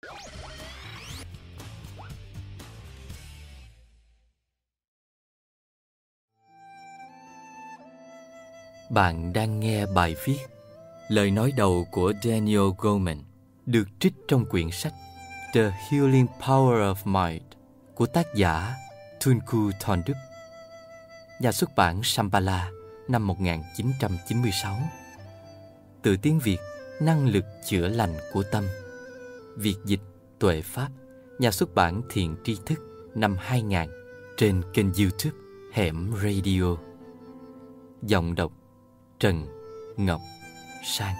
Bạn đang nghe bài viết lời nói đầu của Daniel Goleman được trích trong quyển sách The Healing Power of Mind của tác giả Tunku Thondup, nhà xuất bản Shambhala năm 1996. Từ tiếng Việt, Năng lực chữa lành của tâm. Việt dịch Tuệ Pháp, nhà xuất bản Thiện Tri Thức năm 2000, trên kênh YouTube Hẻm Radio. Giọng đọc Trần Ngọc Sang.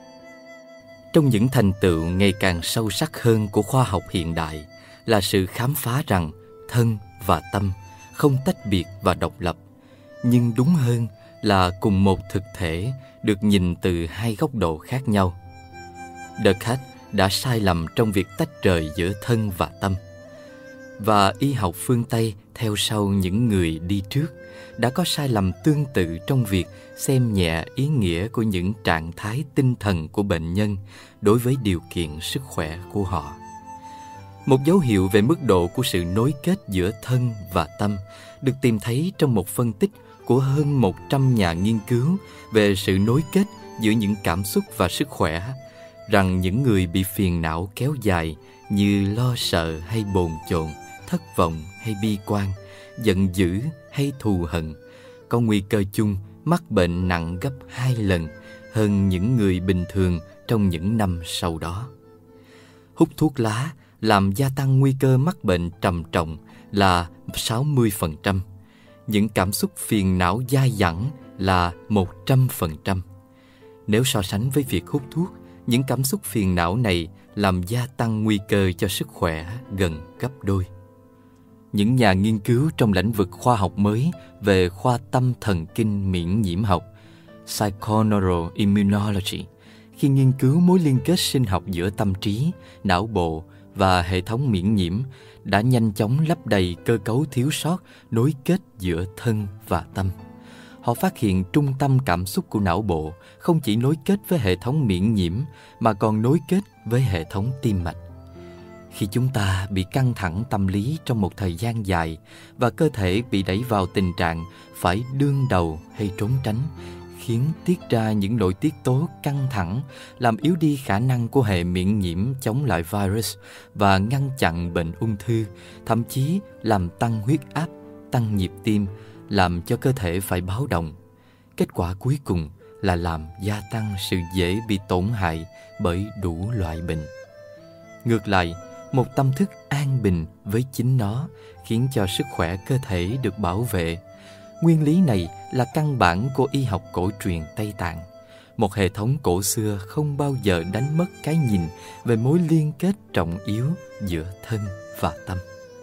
Trong những thành tựu ngày càng sâu sắc hơn của khoa học hiện đại là sự khám phá rằng thân và tâm không tách biệt và độc lập, nhưng đúng hơn là cùng một thực thể được nhìn từ hai góc độ khác nhau. Descartes đã sai lầm trong việc tách rời giữa thân và tâm, và y học phương Tây theo sau những người đi trước đã có sai lầm tương tự trong việc xem nhẹ ý nghĩa của những trạng thái tinh thần của bệnh nhân đối với điều kiện sức khỏe của họ. Một dấu hiệu về mức độ của sự nối kết giữa thân và tâm được tìm thấy trong một phân tích của hơn 100 nhà nghiên cứu về sự nối kết giữa những cảm xúc và sức khỏe, rằng những người bị phiền não kéo dài như lo sợ hay bồn chồn, thất vọng hay bi quan, giận dữ hay thù hận có nguy cơ chung mắc bệnh nặng gấp 2 lần hơn những người bình thường trong những năm sau đó. Hút thuốc lá làm gia tăng nguy cơ mắc bệnh trầm trọng là 60%, những cảm xúc phiền não dai dẳng là 100%. Nếu so sánh với việc hút thuốc, những cảm xúc phiền não này làm gia tăng nguy cơ cho sức khỏe gần gấp đôi. Những nhà nghiên cứu trong lĩnh vực khoa học mới về khoa tâm thần kinh miễn nhiễm học Psychoneuroimmunology, khi nghiên cứu mối liên kết sinh học giữa tâm trí, não bộ và hệ thống miễn nhiễm, đã nhanh chóng lấp đầy cơ cấu thiếu sót nối kết giữa thân và tâm. Họ phát hiện trung tâm cảm xúc của não bộ không chỉ nối kết với hệ thống miễn nhiễm mà còn nối kết với hệ thống tim mạch. Khi chúng ta bị căng thẳng tâm lý trong một thời gian dài và cơ thể bị đẩy vào tình trạng phải đương đầu hay trốn tránh, khiến tiết ra những nội tiết tố căng thẳng, làm yếu đi khả năng của hệ miễn nhiễm chống lại virus và ngăn chặn bệnh ung thư, thậm chí làm tăng huyết áp, tăng nhịp tim, làm cho cơ thể phải báo động. Kết quả cuối cùng là làm gia tăng sự dễ bị tổn hại bởi đủ loại bệnh. Ngược lại, một tâm thức an bình với chính nó khiến cho sức khỏe cơ thể được bảo vệ. Nguyên lý này là căn bản của y học cổ truyền Tây Tạng. Một hệ thống cổ xưa không bao giờ đánh mất cái nhìn về mối liên kết trọng yếu giữa thân và tâm.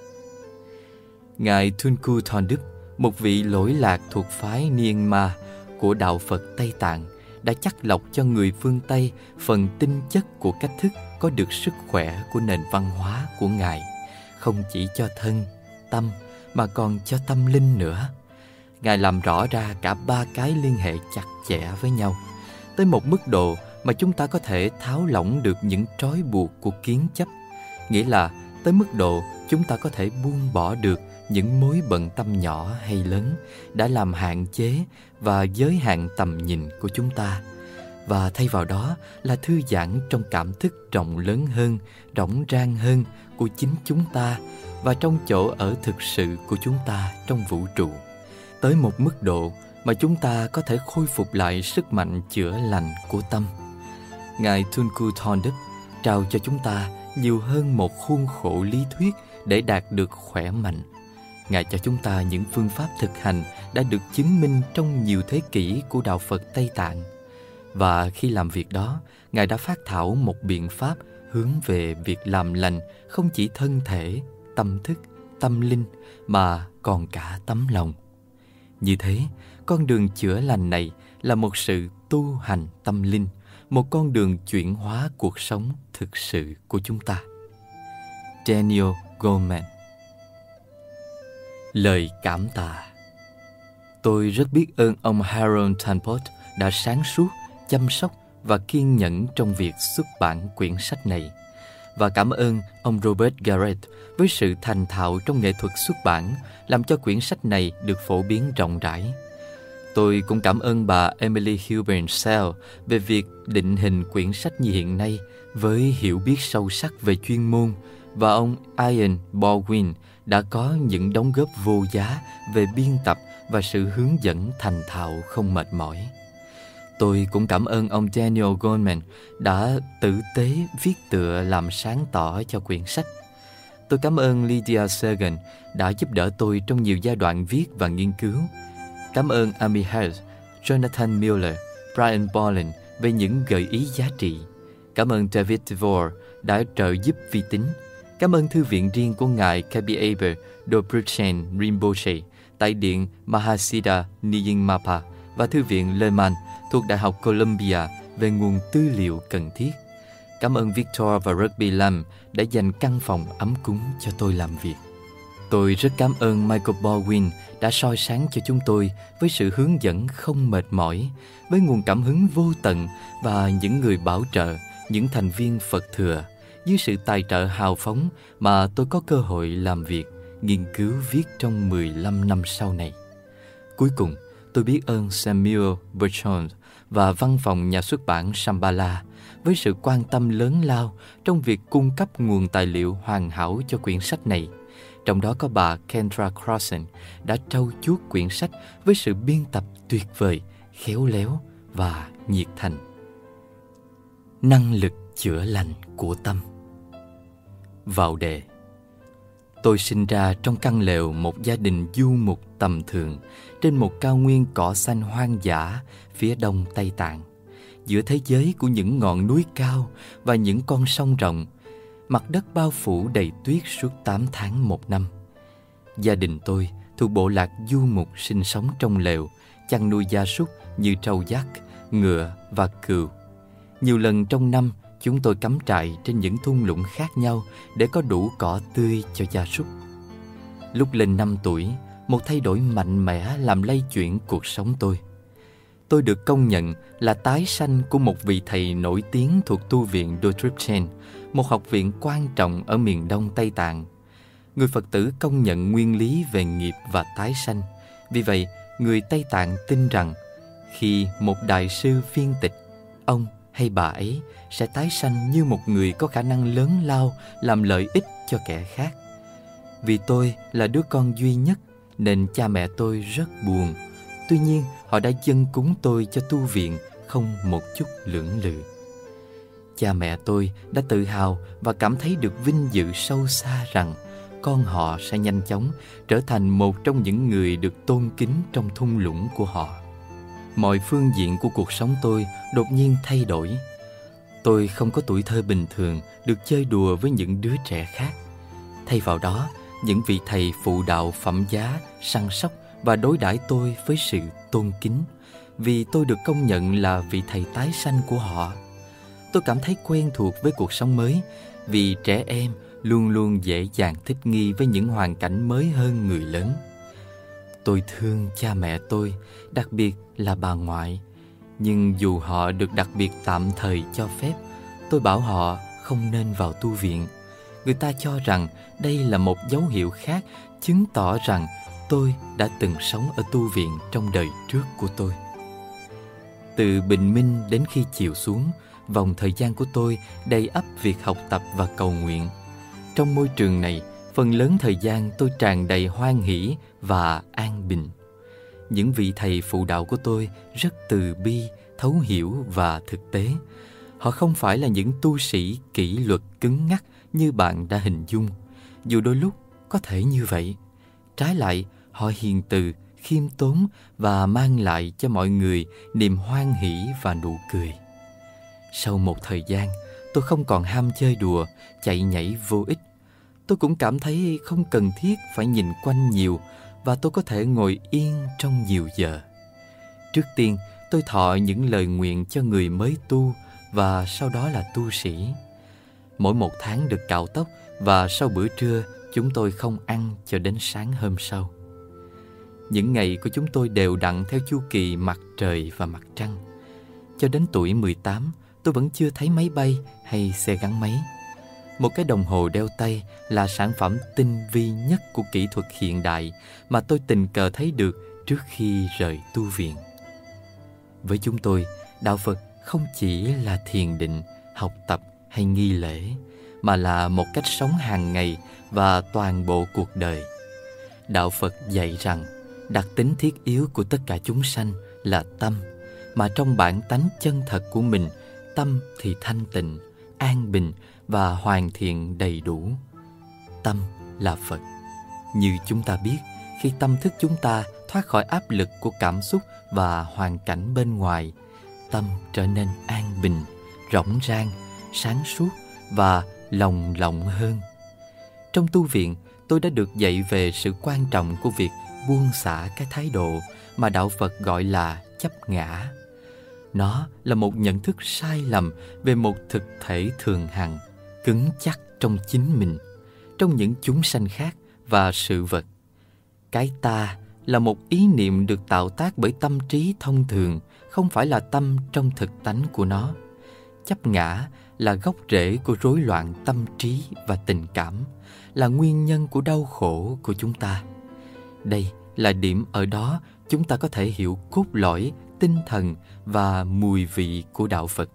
Ngài Tunku Thondup, một vị lỗi lạc thuộc phái Myanmar của đạo Phật Tây Tạng, đã chắt lọc cho người phương Tây phần tinh chất của cách thức có được sức khỏe của nền văn hóa của Ngài, không chỉ cho thân, tâm mà còn cho tâm linh nữa. Ngài làm rõ ra cả ba cái liên hệ chặt chẽ với nhau, tới một mức độ mà chúng ta có thể tháo lỏng được những trói buộc của kiến chấp, nghĩa là tới mức độ chúng ta có thể buông bỏ được những mối bận tâm nhỏ hay lớn đã làm hạn chế và giới hạn tầm nhìn của chúng ta, và thay vào đó là thư giãn trong cảm thức rộng lớn hơn, rỗng rang hơn của chính chúng ta và trong chỗ ở thực sự của chúng ta trong vũ trụ, tới một mức độ mà chúng ta có thể khôi phục lại sức mạnh chữa lành của tâm. Ngài Tunku Thondup trao cho chúng ta nhiều hơn một khuôn khổ lý thuyết để đạt được khỏe mạnh. Ngài cho chúng ta những phương pháp thực hành đã được chứng minh trong nhiều thế kỷ của đạo Phật Tây Tạng. Và khi làm việc đó, Ngài đã phát thảo một biện pháp hướng về việc làm lành không chỉ thân thể, tâm thức, tâm linh mà còn cả tấm lòng. Như thế, con đường chữa lành này là một sự tu hành tâm linh, một con đường chuyển hóa cuộc sống thực sự của chúng ta. Daniel Goleman. Lời cảm tạ. Tôi rất biết ơn ông Harold Tanport đã sáng suốt, chăm sóc và kiên nhẫn trong việc xuất bản quyển sách này. và cảm ơn ông Robert Garrett với sự thành thạo trong nghệ thuật xuất bản, làm cho quyển sách này được phổ biến rộng rãi. Tôi cũng cảm ơn bà Emily Hilburn Sell về việc định hình quyển sách như hiện nay với hiểu biết sâu sắc về chuyên môn, và ông Ian Baldwin đã có những đóng góp vô giá về biên tập và sự hướng dẫn thành thạo không mệt mỏi. Tôi cũng cảm ơn ông Daniel Goleman đã tử tế viết tựa làm sáng tỏ cho quyển sách. Tôi cảm ơn Lydia Sagan đã giúp đỡ tôi trong nhiều giai đoạn viết và nghiên cứu. Cảm ơn Amy Hart, Jonathan Miller, Brian Bolin về những gợi ý giá trị. Cảm ơn David DeVore đã trợ giúp vi tính. Cảm ơn thư viện riêng của ngài Kabi Dobruchen Rinpoche tại điện Mahasiddha Nyingmapa và thư viện Lehman thuộc Đại học Columbia về nguồn tư liệu cần thiết. Cảm ơn Victor và Rugby Lam đã dành căn phòng ấm cúng cho tôi làm việc. Tôi rất cảm ơn Michael Baldwin đã soi sáng cho chúng tôi với sự hướng dẫn không mệt mỏi, với nguồn cảm hứng vô tận và những người bảo trợ, những thành viên Phật Thừa, dưới sự tài trợ hào phóng mà tôi có cơ hội làm việc, nghiên cứu viết trong 15 năm sau này. Cuối cùng, tôi biết ơn Samuel Bertrand và văn phòng nhà xuất bản Shambhala với sự quan tâm lớn lao trong việc cung cấp nguồn tài liệu hoàn hảo cho quyển sách này. Trong đó có bà Kendra Crossan đã trau chuốt quyển sách với sự biên tập tuyệt vời, khéo léo và nhiệt thành. Năng lực chữa lành của tâm. Vào đề. Tôi sinh ra trong căn lều một gia đình du mục tầm thường trên một cao nguyên cỏ xanh hoang dã phía đông Tây Tạng, giữa thế giới của những ngọn núi cao và những con sông rộng. Mặt đất bao phủ đầy tuyết suốt 8 tháng một năm. Gia đình tôi thuộc bộ lạc du mục sinh sống trong lều, chăn nuôi gia súc như trâu dắt, ngựa và cừu. Nhiều lần trong năm, chúng tôi cắm trại trên những thung lũng khác nhau để có đủ cỏ tươi cho gia súc. Lúc lên 5 tuổi, một thay đổi mạnh mẽ làm lay chuyển cuộc sống tôi. Tôi được công nhận là tái sanh của một vị thầy nổi tiếng thuộc tu viện Dodrupchen, một học viện quan trọng ở miền đông Tây Tạng. Người Phật tử công nhận nguyên lý về nghiệp và tái sanh. Vì vậy, người Tây Tạng tin rằng khi một đại sư viên tịch, ông hay bà ấy sẽ tái sanh như một người có khả năng lớn lao làm lợi ích cho kẻ khác. Vì tôi là đứa con duy nhất nên cha mẹ tôi rất buồn. Tuy nhiên, họ đã dâng cúng tôi cho tu viện không một chút lưỡng lự. Cha mẹ tôi đã tự hào và cảm thấy được vinh dự sâu xa rằng con họ sẽ nhanh chóng trở thành một trong những người được tôn kính trong thung lũng của họ. Mọi phương diện của cuộc sống tôi đột nhiên thay đổi. Tôi không có tuổi thơ bình thường được chơi đùa với những đứa trẻ khác. Thay vào đó, những vị thầy phụ đạo phẩm giá, săn sóc và đối đãi tôi với sự tôn kính, vì tôi được công nhận là vị thầy tái sanh của họ. Tôi cảm thấy quen thuộc với cuộc sống mới, vì trẻ em luôn luôn dễ dàng thích nghi với những hoàn cảnh mới hơn người lớn. Tôi thương cha mẹ tôi, đặc biệt là bà ngoại. Nhưng dù họ được đặc biệt tạm thời cho phép, tôi bảo họ không nên vào tu viện. Người ta cho rằng đây là một dấu hiệu khác, chứng tỏ rằng tôi đã từng sống ở tu viện trong đời trước của tôi. Từ bình minh đến khi chiều xuống, vòng thời gian của tôi đầy ắp việc học tập và cầu nguyện. Trong môi trường này, phần lớn thời gian tôi tràn đầy hoan hỷ và an bình. Những vị thầy phụ đạo của tôi rất từ bi, thấu hiểu và thực tế. Họ không phải là những tu sĩ kỷ luật cứng ngắc như bạn đã hình dung, dù đôi lúc có thể như vậy. Trái lại, họ hiền từ, khiêm tốn và mang lại cho mọi người niềm hoan hỷ và nụ cười. Sau một thời gian, tôi không còn ham chơi đùa, chạy nhảy vô ích. Tôi cũng cảm thấy không cần thiết phải nhìn quanh nhiều, và tôi có thể ngồi yên trong nhiều giờ. Trước tiên, tôi thọ những lời nguyện cho người mới tu và sau đó là tu sĩ. Mỗi một tháng được cạo tóc và sau bữa trưa chúng tôi không ăn cho đến sáng hôm sau. Những ngày của chúng tôi đều đặn theo chu kỳ mặt trời và mặt trăng. Cho đến tuổi 18, tôi vẫn chưa thấy máy bay hay xe gắn máy. Một cái đồng hồ đeo tay là sản phẩm tinh vi nhất của kỹ thuật hiện đại mà tôi tình cờ thấy được trước khi rời tu viện. Với chúng tôi, đạo Phật không chỉ là thiền định, học tập hay nghi lễ, mà là một cách sống hàng ngày và toàn bộ cuộc đời. Đạo Phật dạy rằng đặc tính thiết yếu của tất cả chúng sanh là tâm, mà trong bản tánh chân thật của mình, tâm thì thanh tịnh, an bình và hoàn thiện đầy đủ. Tâm là Phật. Như chúng ta biết, khi tâm thức chúng ta thoát khỏi áp lực của cảm xúc và hoàn cảnh bên ngoài, tâm trở nên an bình, rỗng rang, sáng suốt và lồng lộng hơn. Trong tu viện, tôi đã được dạy về sự quan trọng của việc buông xả cái thái độ mà đạo Phật gọi là chấp ngã. Nó là một nhận thức sai lầm về một thực thể thường hằng, cứng chắc trong chính mình, trong những chúng sanh khác và sự vật. Cái ta là một ý niệm được tạo tác bởi tâm trí thông thường, không phải là tâm trong thực tánh của nó. Chấp ngã là gốc rễ của rối loạn tâm trí và tình cảm, là nguyên nhân của đau khổ của chúng ta. Đây là điểm ở đó chúng ta có thể hiểu cốt lõi, tinh thần và mùi vị của đạo Phật.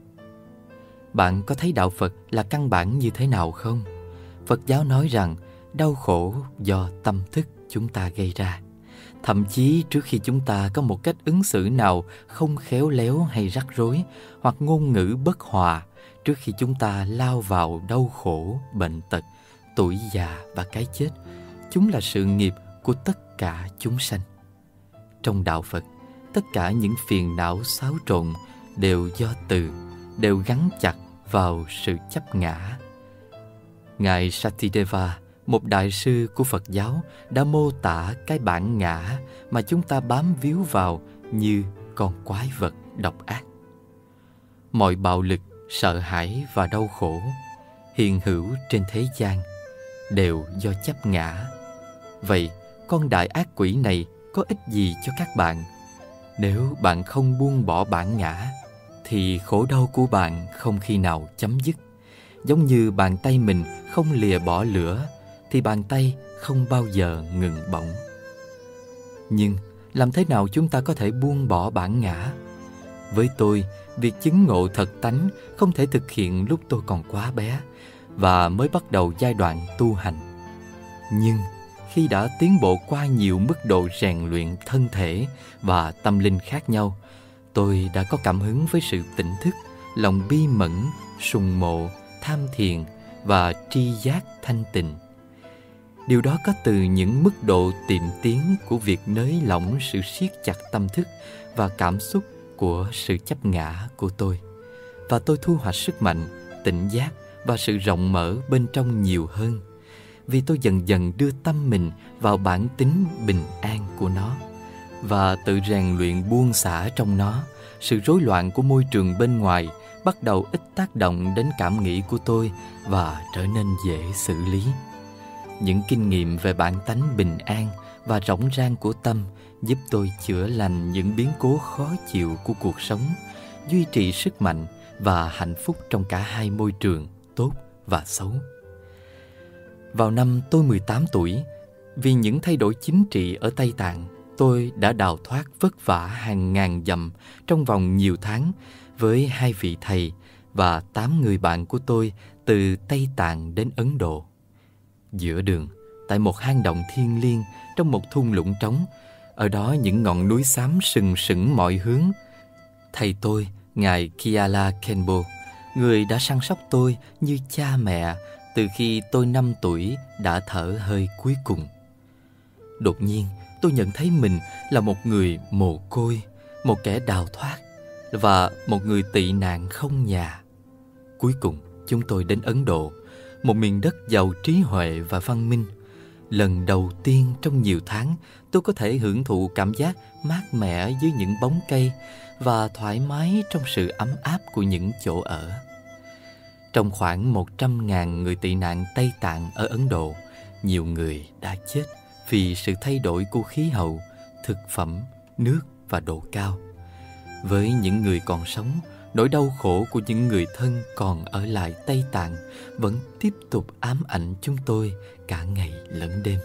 Bạn có thấy đạo Phật là căn bản như thế nào không? Phật giáo nói rằng đau khổ do tâm thức chúng ta gây ra. Thậm chí trước khi chúng ta có một cách ứng xử nào không khéo léo hay rắc rối, hoặc ngôn ngữ bất hòa, trước khi chúng ta lao vào đau khổ, bệnh tật, tuổi già và cái chết, chúng là sự nghiệp của tất cả chúng sanh. Trong đạo Phật, tất cả những phiền não xáo trộn đều do từ, đều gắn chặt vào sự chấp ngã. Ngài Satideva, một đại sư của Phật giáo, đã mô tả cái bản ngã mà chúng ta bám víu vào như con quái vật độc ác. Mọi bạo lực, sợ hãi và đau khổ hiện hữu trên thế gian đều do chấp ngã. Vậy, con đại ác quỷ này có ích gì cho các bạn? Nếu bạn không buông bỏ bản ngã, thì khổ đau của bạn không khi nào chấm dứt. Giống như bàn tay mình không lìa bỏ lửa, thì bàn tay không bao giờ ngừng bỏng. Nhưng làm thế nào chúng ta có thể buông bỏ bản ngã? Với tôi, việc chứng ngộ thật tánh không thể thực hiện lúc tôi còn quá bé và mới bắt đầu giai đoạn tu hành. Nhưng khi đã tiến bộ qua nhiều mức độ rèn luyện thân thể và tâm linh khác nhau, tôi đã có cảm hứng với sự tỉnh thức, lòng bi mẫn, sùng mộ, tham thiền và tri giác thanh tịnh. Điều đó có từ những mức độ tiệm tiến của việc nới lỏng sự siết chặt tâm thức và cảm xúc của sự chấp ngã của tôi. Và tôi thu hoạch sức mạnh, tỉnh giác và sự rộng mở bên trong nhiều hơn, vì tôi dần dần đưa tâm mình vào bản tính bình an của nó và tự rèn luyện buông xả trong nó. Sự rối loạn của môi trường bên ngoài bắt đầu ít tác động đến cảm nghĩ của tôi và trở nên dễ xử lý. Những kinh nghiệm về bản tánh bình an và rỗng rang của tâm giúp tôi chữa lành những biến cố khó chịu của cuộc sống, duy trì sức mạnh và hạnh phúc trong cả hai môi trường, tốt và xấu. Vào năm tôi 18 tuổi, vì những thay đổi chính trị ở Tây Tạng, tôi đã đào thoát vất vả hàng ngàn dặm trong vòng nhiều tháng với 2 vị thầy và 8 người bạn của tôi từ Tây Tạng đến Ấn Độ. Giữa đường, tại một hang động thiêng liêng trong một thung lũng trống, ở đó những ngọn núi xám sừng sững mọi hướng, thầy tôi, Ngài Kyala Khenpo, người đã săn sóc tôi như cha mẹ từ khi tôi 5 tuổi, đã thở hơi cuối cùng. Đột nhiên, tôi nhận thấy mình là một người mồ côi, một kẻ đào thoát và một người tị nạn không nhà. Cuối cùng, chúng tôi đến Ấn Độ, một miền đất giàu trí huệ và văn minh. Lần đầu tiên trong nhiều tháng, tôi có thể hưởng thụ cảm giác mát mẻ dưới những bóng cây và thoải mái trong sự ấm áp của những chỗ ở. Trong khoảng 100.000 người tị nạn Tây Tạng ở Ấn Độ, nhiều người đã chết vì sự thay đổi của khí hậu, thực phẩm, nước và độ cao. Với những người còn sống, nỗi đau khổ của những người thân còn ở lại Tây Tạng vẫn tiếp tục ám ảnh chúng tôi cả ngày lẫn đêm.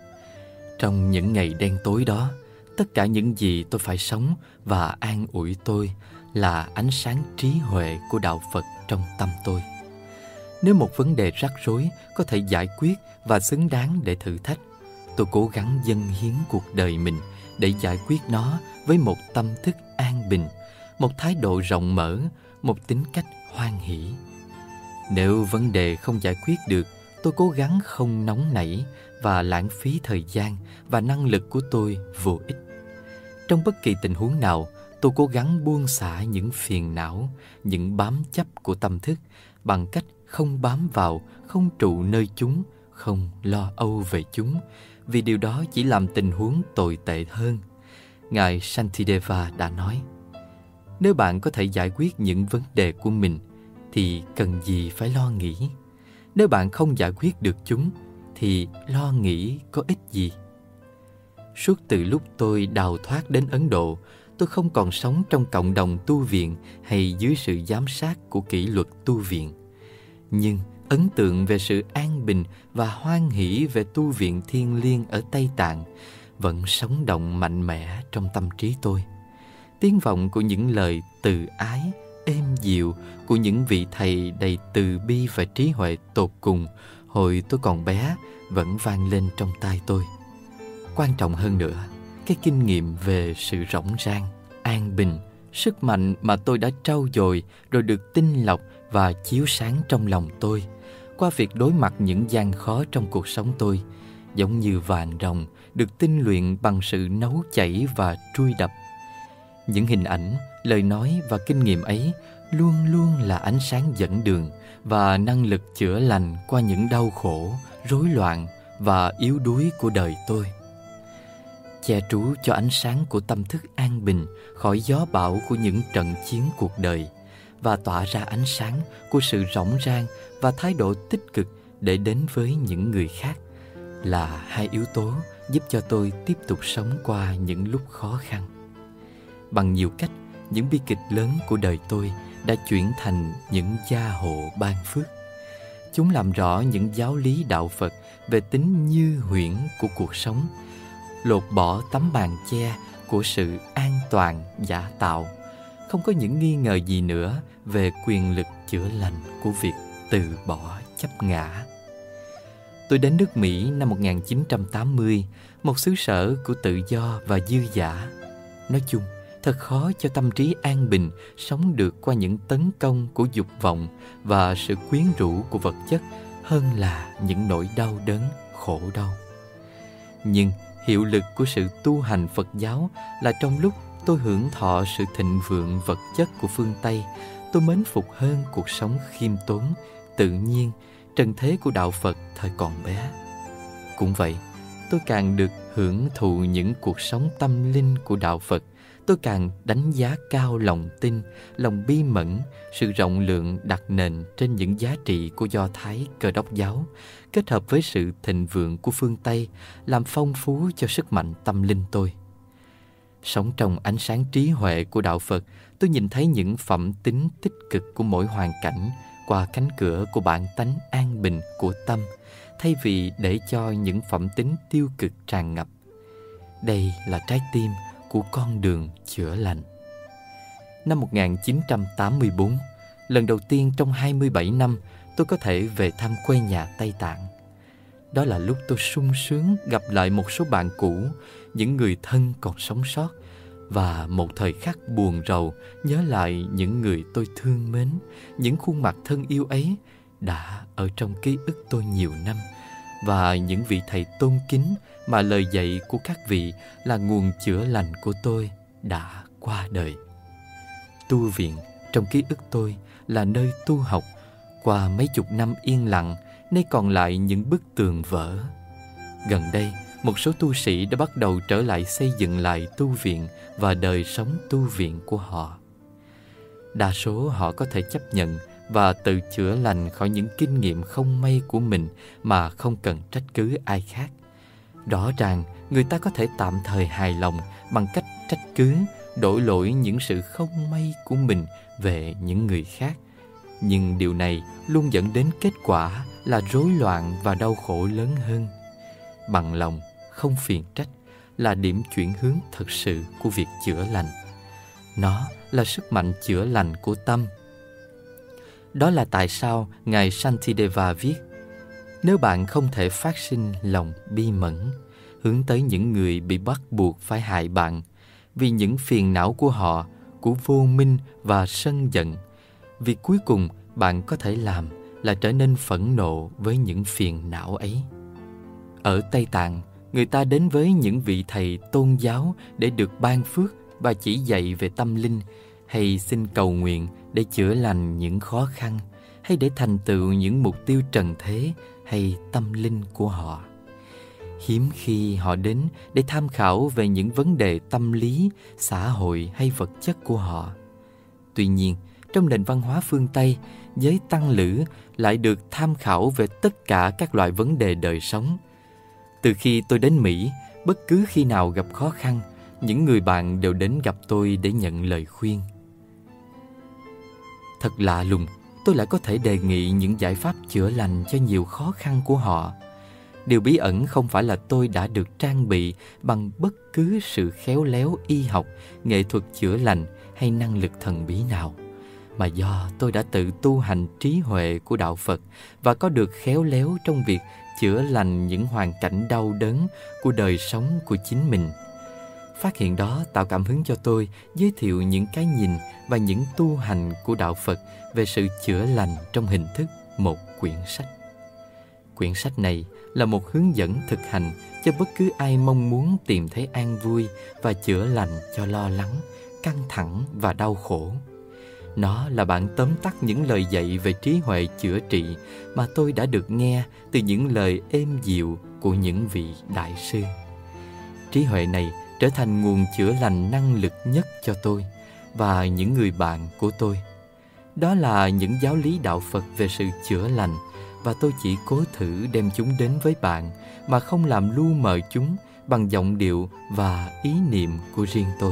Trong những ngày đen tối đó, tất cả những gì tôi phải sống và an ủi tôi là ánh sáng trí huệ của đạo Phật trong tâm tôi. Nếu một vấn đề rắc rối có thể giải quyết và xứng đáng để thử thách, tôi cố gắng dâng hiến cuộc đời mình để giải quyết nó với một tâm thức an bình, một thái độ rộng mở, một tính cách hoan hỷ. Nếu vấn đề không giải quyết được, tôi cố gắng không nóng nảy và lãng phí thời gian và năng lực của tôi vô ích. Trong bất kỳ tình huống nào, tôi cố gắng buông xả những phiền não, những bám chấp của tâm thức bằng cách không bám vào, không trụ nơi chúng, không lo âu về chúng, vì điều đó chỉ làm tình huống tồi tệ hơn. Ngài Shantideva đã nói, nếu bạn có thể giải quyết những vấn đề của mình, thì cần gì phải lo nghĩ. Nếu bạn không giải quyết được chúng, thì lo nghĩ có ích gì. Suốt từ lúc tôi đào thoát đến Ấn Độ, tôi không còn sống trong cộng đồng tu viện hay dưới sự giám sát của kỷ luật tu viện. Nhưng ấn tượng về sự an bình và hoan hỷ về tu viện thiêng liêng ở Tây Tạng vẫn sống động mạnh mẽ trong tâm trí tôi. Tiếng vọng của những lời từ ái, êm dịu của những vị thầy đầy từ bi và trí huệ tột cùng hồi tôi còn bé vẫn vang lên trong tai tôi. Quan trọng hơn nữa, cái kinh nghiệm về sự rỗng rang, an bình, sức mạnh mà tôi đã trau dồi rồi được tinh lọc và chiếu sáng trong lòng tôi qua việc đối mặt những gian khó trong cuộc sống tôi, giống như vàng ròng được tinh luyện bằng sự nấu chảy và trui đập. Những hình ảnh, lời nói và kinh nghiệm ấy luôn luôn là ánh sáng dẫn đường và năng lực chữa lành qua những đau khổ, rối loạn và yếu đuối của đời tôi. Che trú cho ánh sáng của tâm thức an bình khỏi gió bão của những trận chiến cuộc đời và tỏa ra ánh sáng của sự rỗng rang và thái độ tích cực để đến với những người khác là hai yếu tố giúp cho tôi tiếp tục sống qua những lúc khó khăn. Bằng nhiều cách, những bi kịch lớn của đời tôi đã chuyển thành những gia hộ ban phước. Chúng làm rõ những giáo lý đạo Phật về tính như huyễn của cuộc sống, lột bỏ tấm màn che của sự an toàn giả tạo. Không có những nghi ngờ gì nữa về quyền lực chữa lành của việc từ bỏ chấp ngã. Tôi đến nước Mỹ năm 1980, một xứ sở của tự do và dư dả. Nói chung, thật khó cho tâm trí an bình sống được qua những tấn công của dục vọng và sự quyến rũ của vật chất hơn là những nỗi đau đớn, khổ đau. Nhưng hiệu lực của sự tu hành Phật giáo là trong lúc tôi hưởng thọ sự thịnh vượng vật chất của phương Tây, tôi mến phục hơn cuộc sống khiêm tốn, tự nhiên, trần thế của đạo Phật thời còn bé. Cũng vậy, tôi càng được hưởng thụ những cuộc sống tâm linh của đạo Phật, tôi càng đánh giá cao lòng tin, lòng bi mẫn, sự rộng lượng đặt nền trên những giá trị của Do Thái Cơ Đốc giáo, kết hợp với sự thịnh vượng của phương Tây, làm phong phú cho sức mạnh tâm linh tôi. Sống trong ánh sáng trí huệ của đạo Phật, tôi nhìn thấy những phẩm tính tích cực của mỗi hoàn cảnh qua cánh cửa của bản tánh an bình của tâm, thay vì để cho những phẩm tính tiêu cực tràn ngập. Đây là trái tim của con đường chữa lành. Năm 1984, lần đầu tiên trong 27 năm, tôi có thể về thăm quê nhà Tây Tạng. Đó là lúc tôi sung sướng gặp lại một số bạn cũ, những người thân còn sống sót, và một thời khắc buồn rầu nhớ lại những người tôi thương mến, những khuôn mặt thân yêu ấy đã ở trong ký ức tôi nhiều năm, và những vị thầy tôn kính mà lời dạy của các vị là nguồn chữa lành của tôi đã qua đời. Tu viện trong ký ức tôi là nơi tu học. Qua mấy chục năm yên lặng, nay còn lại những bức tường vỡ. Gần đây, một số tu sĩ đã bắt đầu trở lại xây dựng lại tu viện và đời sống tu viện của họ. Đa số họ có thể chấp nhận và tự chữa lành khỏi những kinh nghiệm không may của mình mà không cần trách cứ ai khác. Rõ ràng, người ta có thể tạm thời hài lòng bằng cách trách cứ, đổ lỗi những sự không may của mình về những người khác. Nhưng điều này luôn dẫn đến kết quả là rối loạn và đau khổ lớn hơn. Bằng lòng, không phiền trách là điểm chuyển hướng thật sự của việc chữa lành. Nó là sức mạnh chữa lành của tâm. Đó là tại sao Ngài Shantideva viết: nếu bạn không thể phát sinh lòng bi mẫn, hướng tới những người bị bắt buộc phải hại bạn vì những phiền não của họ, của vô minh và sân giận, việc cuối cùng bạn có thể làm là trở nên phẫn nộ với những phiền não ấy. Ở Tây Tạng, người ta đến với những vị thầy tôn giáo để được ban phước và chỉ dạy về tâm linh, hay xin cầu nguyện để chữa lành những khó khăn, hay để thành tựu những mục tiêu trần thế hay tâm linh của họ. Hiếm khi họ đến để tham khảo về những vấn đề tâm lý, xã hội hay vật chất của họ. Tuy nhiên, trong nền văn hóa phương Tây, giới tăng lữ lại được tham khảo về tất cả các loại vấn đề đời sống. Từ khi tôi đến Mỹ, bất cứ khi nào gặp khó khăn, những người bạn đều đến gặp tôi để nhận lời khuyên. Thật lạ lùng, tôi lại có thể đề nghị những giải pháp chữa lành cho nhiều khó khăn của họ. Điều bí ẩn không phải là tôi đã được trang bị bằng bất cứ sự khéo léo y học, nghệ thuật chữa lành hay năng lực thần bí nào, mà do tôi đã tự tu hành trí huệ của đạo Phật và có được khéo léo trong việc chữa lành những hoàn cảnh đau đớn của đời sống của chính mình. Phát hiện đó tạo cảm hứng cho tôi giới thiệu những cái nhìn và những tu hành của đạo Phật về sự chữa lành trong hình thức một quyển sách. Quyển sách này là một hướng dẫn thực hành cho bất cứ ai mong muốn tìm thấy an vui và chữa lành cho lo lắng, căng thẳng và đau khổ. Nó là bản tóm tắt những lời dạy về trí huệ chữa trị mà tôi đã được nghe từ những lời êm dịu của những vị đại sư. Trí huệ này trở thành nguồn chữa lành năng lực nhất cho tôi và những người bạn của tôi. Đó là những giáo lý đạo Phật về sự chữa lành, và tôi chỉ cố thử đem chúng đến với bạn mà không làm lu mờ chúng bằng giọng điệu và ý niệm của riêng tôi.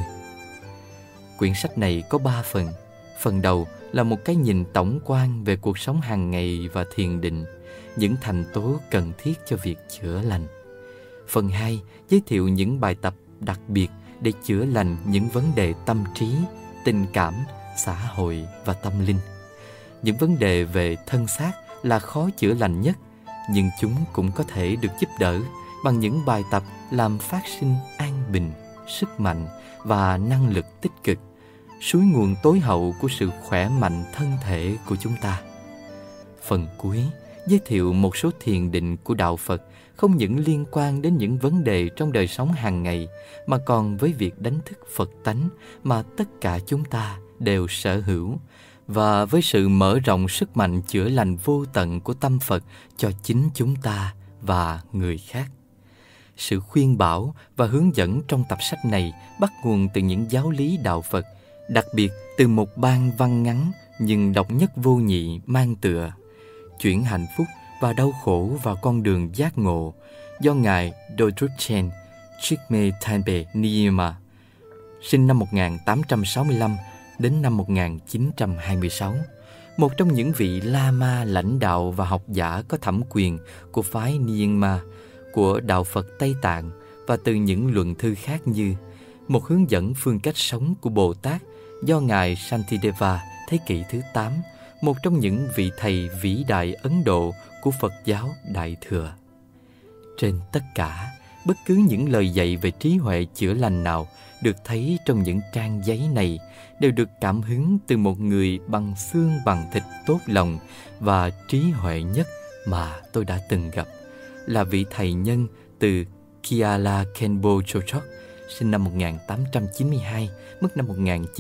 Quyển sách này có 3 phần. Phần đầu là một cái nhìn tổng quan về cuộc sống hàng ngày và thiền định, những thành tố cần thiết cho việc chữa lành. Phần 2 giới thiệu những bài tập đặc biệt để chữa lành những vấn đề tâm trí, tình cảm, xã hội và tâm linh. Những vấn đề về thân xác là khó chữa lành nhất, nhưng chúng cũng có thể được giúp đỡ bằng những bài tập làm phát sinh an bình, sức mạnh và năng lực tích cực, suối nguồn tối hậu của sự khỏe mạnh thân thể của chúng ta. Phần cuối giới thiệu một số thiền định của đạo Phật không những liên quan đến những vấn đề trong đời sống hàng ngày, mà còn với việc đánh thức Phật tánh mà tất cả chúng ta đều sở hữu, và với sự mở rộng sức mạnh chữa lành vô tận của tâm Phật cho chính chúng ta và người khác. Sự khuyên bảo và hướng dẫn trong tập sách này bắt nguồn từ những giáo lý đạo Phật, đặc biệt từ một ban văn ngắn nhưng độc nhất vô nhị mang tựa Chuyển hạnh phúc và đau khổ vào con đường giác ngộ, do Ngài Dodruchen Trikme Tanpe Nyima, sinh năm 1865 đến năm 1926, một trong những vị Lama lãnh đạo và học giả có thẩm quyền của phái Nyingma của đạo Phật Tây Tạng, và từ những luận thư khác như Một hướng dẫn phương cách sống của Bồ Tát, do Ngài Shantideva thế kỷ thứ 8, một trong những vị thầy vĩ đại Ấn Độ của Phật giáo Đại Thừa. Trên tất cả, bất cứ những lời dạy về trí huệ chữa lành nào được thấy trong những trang giấy này đều được cảm hứng từ một người bằng xương bằng thịt tốt lòng và trí huệ nhất mà tôi đã từng gặp, là vị thầy nhân từ Kyala Khenpo Chochok, sinh năm 1892, mất năm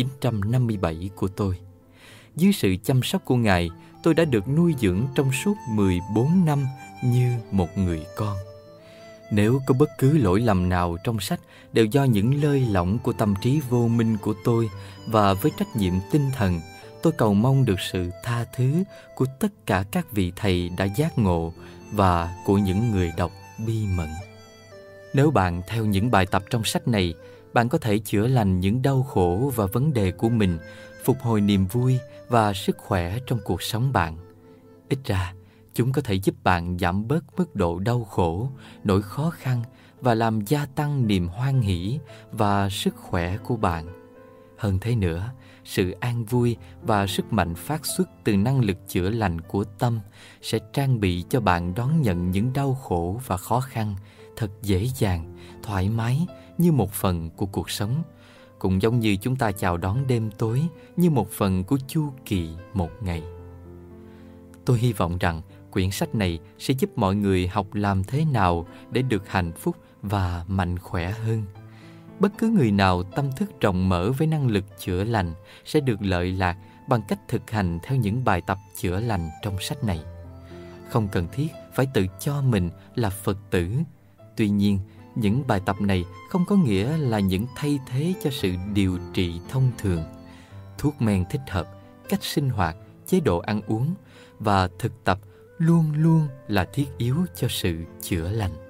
1957 của tôi. Dưới sự chăm sóc của Ngài, tôi đã được nuôi dưỡng trong suốt 14 năm như một người con. Nếu có bất cứ lỗi lầm nào trong sách đều do những lơi lỏng của tâm trí vô minh của tôi, và với trách nhiệm tinh thần, tôi cầu mong được sự tha thứ của tất cả các vị thầy đã giác ngộ và của những người đọc bi mẫn. Nếu bạn theo những bài tập trong sách này, bạn có thể chữa lành những đau khổ và vấn đề của mình, phục hồi niềm vui và sức khỏe trong cuộc sống bạn. Ít ra, chúng có thể giúp bạn giảm bớt mức độ đau khổ, nỗi khó khăn và làm gia tăng niềm hoan hỷ và sức khỏe của bạn. Hơn thế nữa, sự an vui và sức mạnh phát xuất từ năng lực chữa lành của tâm sẽ trang bị cho bạn đón nhận những đau khổ và khó khăn thật dễ dàng, thoải mái như một phần của cuộc sống, cũng giống như chúng ta chào đón đêm tối như một phần của chu kỳ một ngày. Tôi hy vọng rằng quyển sách này sẽ giúp mọi người học làm thế nào để được hạnh phúc và mạnh khỏe hơn. Bất cứ người nào tâm thức rộng mở với năng lực chữa lành sẽ được lợi lạc bằng cách thực hành theo những bài tập chữa lành trong sách này. Không cần thiết phải tự cho mình là Phật tử. Tuy nhiên, những bài tập này không có nghĩa là những thay thế cho sự điều trị thông thường. Thuốc men thích hợp, cách sinh hoạt, chế độ ăn uống và thực tập luôn luôn là thiết yếu cho sự chữa lành.